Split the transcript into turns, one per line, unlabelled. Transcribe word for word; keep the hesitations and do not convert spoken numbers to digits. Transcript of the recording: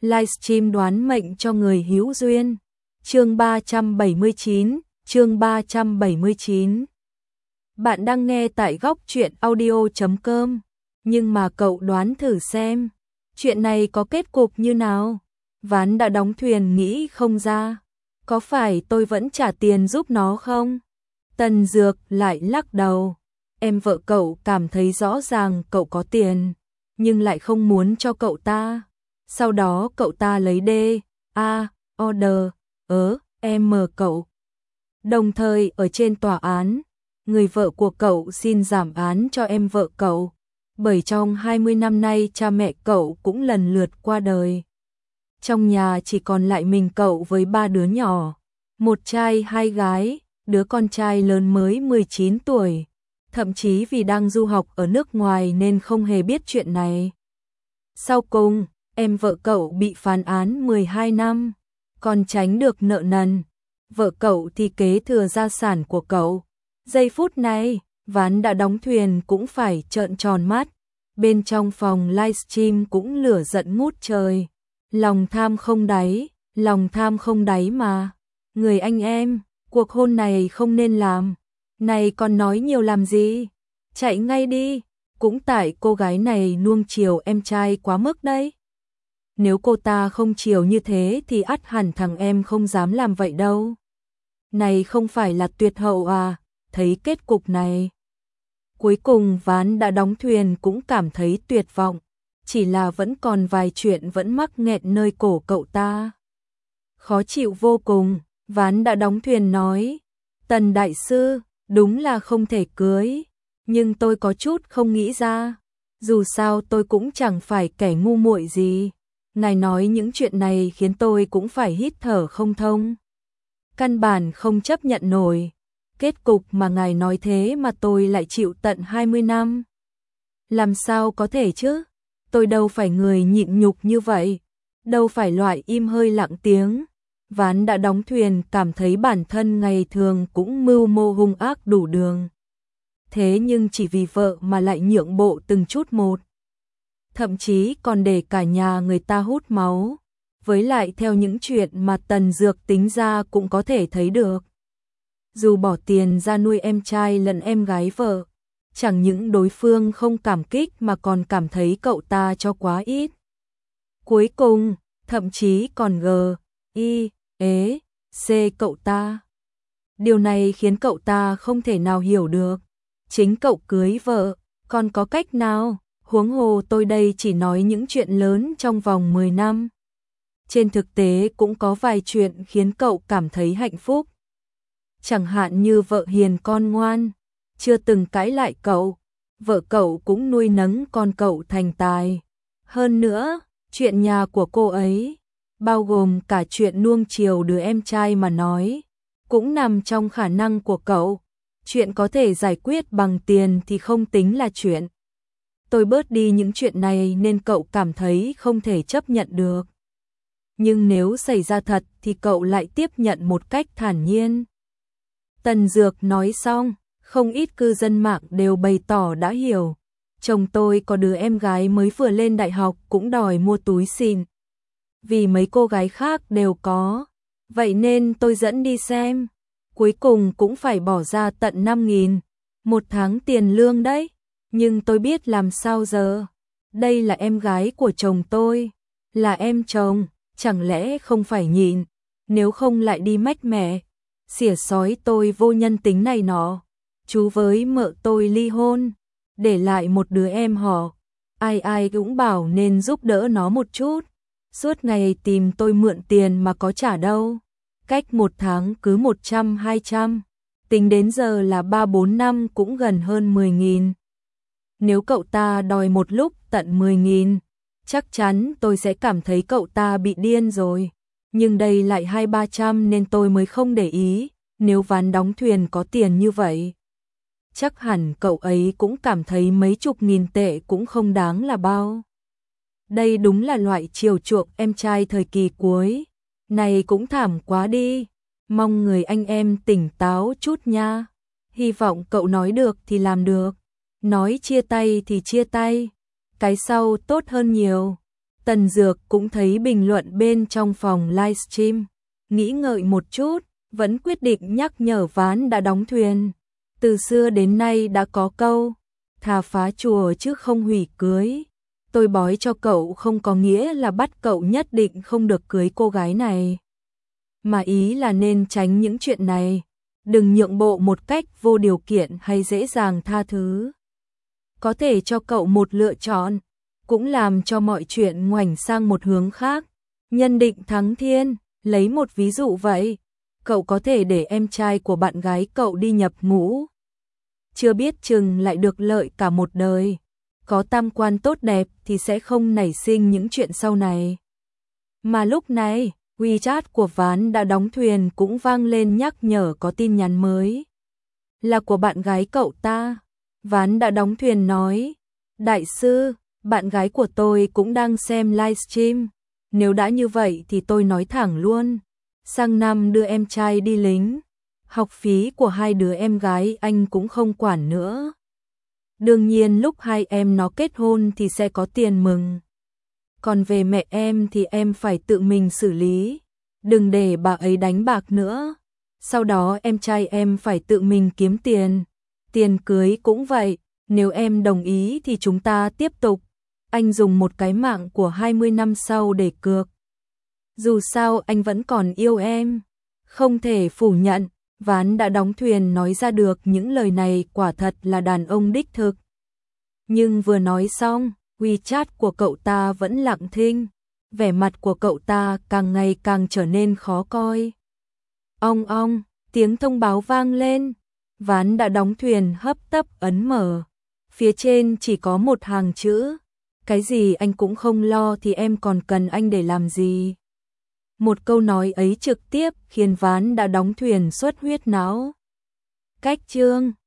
Livestream đoán mệnh cho người hữu duyên. Chương ba trăm bảy mươi chín, chương ba trăm bảy mươi chín. Bạn đang nghe tại góc truyện audio chấm com, nhưng mà cậu đoán thử xem, chuyện này có kết cục như nào? Ván đã đóng thuyền nghĩ không ra, có phải tôi vẫn trả tiền giúp nó không? Tần Dược lại lắc đầu, em vợ cậu cảm thấy rõ ràng cậu có tiền, nhưng lại không muốn cho cậu ta. Sau đó cậu ta lấy D, A, order, ớ, M cậu. Đồng thời ở trên tòa án, người vợ của cậu xin giảm án cho em vợ cậu, bởi trong hai mươi năm nay cha mẹ cậu cũng lần lượt qua đời. Trong nhà chỉ còn lại mình cậu với ba đứa nhỏ, một trai hai gái, đứa con trai lớn mới mười chín tuổi, thậm chí vì đang du học ở nước ngoài nên không hề biết chuyện này. Sau cùng, em vợ cậu bị phán án mười hai năm, còn tránh được nợ nần. Vợ cậu thì kế thừa gia sản của cậu. Giây phút này, ván đã đóng thuyền cũng phải trợn tròn mắt. Bên trong phòng livestream cũng lửa giận ngút trời. Lòng tham không đáy, lòng tham không đáy mà. Người anh em, cuộc hôn này không nên làm. Này còn nói nhiều làm gì? Chạy ngay đi. Cũng tại cô gái này nuông chiều em trai quá mức đấy. Nếu cô ta không chiều như thế thì ắt hẳn thằng em không dám làm vậy đâu. Này không phải là tuyệt hậu à, thấy kết cục này. Cuối cùng ván đã đóng thuyền cũng cảm thấy tuyệt vọng, chỉ là vẫn còn vài chuyện vẫn mắc nghẹn nơi cổ cậu ta. Khó chịu vô cùng, ván đã đóng thuyền nói, Tần đại sư, đúng là không thể cưới, nhưng tôi có chút không nghĩ ra, dù sao tôi cũng chẳng phải kẻ ngu muội gì. Ngài nói những chuyện này khiến tôi cũng phải hít thở không thông. Căn bản không chấp nhận nổi. Kết cục mà ngài nói thế mà tôi lại chịu tận hai mươi năm. Làm sao có thể chứ? Tôi đâu phải người nhịn nhục như vậy. Đâu phải loại im hơi lặng tiếng. Ván đã đóng thuyền cảm thấy bản thân ngày thường cũng mưu mô hung ác đủ đường. Thế nhưng chỉ vì vợ mà lại nhượng bộ từng chút một. Thậm chí còn để cả nhà người ta hút máu. Với lại theo những chuyện mà Tần Dược tính ra cũng có thể thấy được. Dù bỏ tiền ra nuôi em trai lẫn em gái vợ, chẳng những đối phương không cảm kích mà còn cảm thấy cậu ta cho quá ít. Cuối cùng, thậm chí còn g, i, ế, c cậu ta. Điều này khiến cậu ta không thể nào hiểu được. Chính cậu cưới vợ, còn có cách nào? Huống hồ tôi đây chỉ nói những chuyện lớn trong vòng mười năm. Trên thực tế cũng có vài chuyện khiến cậu cảm thấy hạnh phúc. Chẳng hạn như vợ hiền con ngoan, chưa từng cãi lại cậu, vợ cậu cũng nuôi nấng con cậu thành tài. Hơn nữa, chuyện nhà của cô ấy, bao gồm cả chuyện nuông chiều đứa em trai mà nói, cũng nằm trong khả năng của cậu. Chuyện có thể giải quyết bằng tiền thì không tính là chuyện. Tôi bớt đi những chuyện này nên cậu cảm thấy không thể chấp nhận được. Nhưng nếu xảy ra thật thì cậu lại tiếp nhận một cách thản nhiên. Tần Dược nói xong, không ít cư dân mạng đều bày tỏ đã hiểu. Chồng tôi có đứa em gái mới vừa lên đại học cũng đòi mua túi xịn. Vì mấy cô gái khác đều có. Vậy nên tôi dẫn đi xem. Cuối cùng cũng phải bỏ ra tận năm nghìn. Một tháng tiền lương đấy. Nhưng tôi biết làm sao giờ. Đây là em gái của chồng tôi. Là em chồng. Chẳng lẽ không phải nhịn, nếu không lại đi mách mẹ, xỉa xói tôi vô nhân tính này nọ. Chú với mợ tôi ly hôn, để lại một đứa em họ, ai ai cũng bảo nên giúp đỡ nó một chút. Suốt ngày tìm tôi mượn tiền mà có trả đâu. Cách một tháng cứ một trăm hai trăm, tính đến giờ là ba bốn năm cũng gần hơn mười nghìn. Nếu cậu ta đòi một lúc tận mười nghìn, chắc chắn tôi sẽ cảm thấy cậu ta bị điên rồi. Nhưng đây lại hai ba trăm nên tôi mới không để ý. Nếu ván đóng thuyền có tiền như vậy, chắc hẳn cậu ấy cũng cảm thấy mấy chục nghìn tệ cũng không đáng là bao. Đây đúng là loại chiều chuộng em trai thời kỳ cuối. Này cũng thảm quá đi. Mong người anh em tỉnh táo chút nha. Hy vọng cậu nói được thì làm được. Nói chia tay thì chia tay. Cái sau tốt hơn nhiều. Tần Dược cũng thấy bình luận bên trong phòng livestream, nghĩ ngợi một chút, vẫn quyết định nhắc nhở Ván đã đóng thuyền. Từ xưa đến nay đã có câu, thà phá chùa chứ không hủy cưới. Tôi bói cho cậu không có nghĩa là bắt cậu nhất định không được cưới cô gái này. Mà ý là nên tránh những chuyện này, đừng nhượng bộ một cách vô điều kiện hay dễ dàng tha thứ. Có thể cho cậu một lựa chọn, cũng làm cho mọi chuyện ngoảnh sang một hướng khác. Nhân định thắng thiên, lấy một ví dụ vậy, cậu có thể để em trai của bạn gái cậu đi nhập ngũ. Chưa biết chừng lại được lợi cả một đời. Có tam quan tốt đẹp thì sẽ không nảy sinh những chuyện sau này. Mà lúc này, WeChat của Ván đã đóng thuyền cũng vang lên nhắc nhở có tin nhắn mới. Là của bạn gái cậu ta. Ván đã đóng thuyền nói, đại sư, bạn gái của tôi cũng đang xem livestream. Nếu đã như vậy thì tôi nói thẳng luôn. Sang năm đưa em trai đi lính. Học phí của hai đứa em gái anh cũng không quản nữa. Đương nhiên lúc hai em nó kết hôn thì sẽ có tiền mừng. Còn về mẹ em thì em phải tự mình xử lý. Đừng để bà ấy đánh bạc nữa. Sau đó em trai em phải tự mình kiếm tiền. Tiền cưới cũng vậy. Nếu em đồng ý thì chúng ta tiếp tục. Anh dùng một cái mạng của hai mươi năm sau để cược. Dù sao anh vẫn còn yêu em. Không thể phủ nhận. Ván đã đóng thuyền nói ra được những lời này quả thật là đàn ông đích thực. Nhưng vừa nói xong, WeChat của cậu ta vẫn lặng thinh. Vẻ mặt của cậu ta càng ngày càng trở nên khó coi. Ong ong, tiếng thông báo vang lên. Ván đã đóng thuyền hấp tấp ấn mở. Phía trên chỉ có một hàng chữ. Cái gì anh cũng không lo thì em còn cần anh để làm gì? Một câu nói ấy trực tiếp khiến Ván đã đóng thuyền xuất huyết não. Cách chương